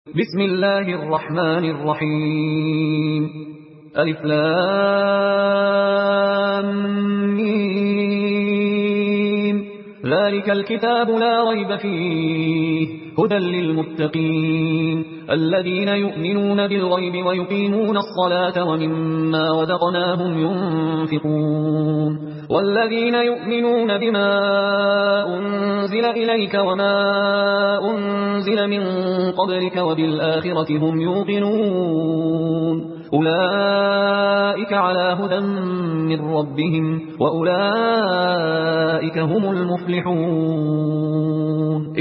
بسم الله الرحمن الرحيم ألف لام ميم ذلك الكتاب لا ريب فيه هدى للمتقين الذين يؤمنون بالغيب ويقيمون الصلاة ومما رزقناهم ينفقون والذين يؤمنون بما أنزل إليك وما أنزل من قبلك وبالآخرة هم يوقنون أولئك على هدى من ربهم وأولئك هم المفلحون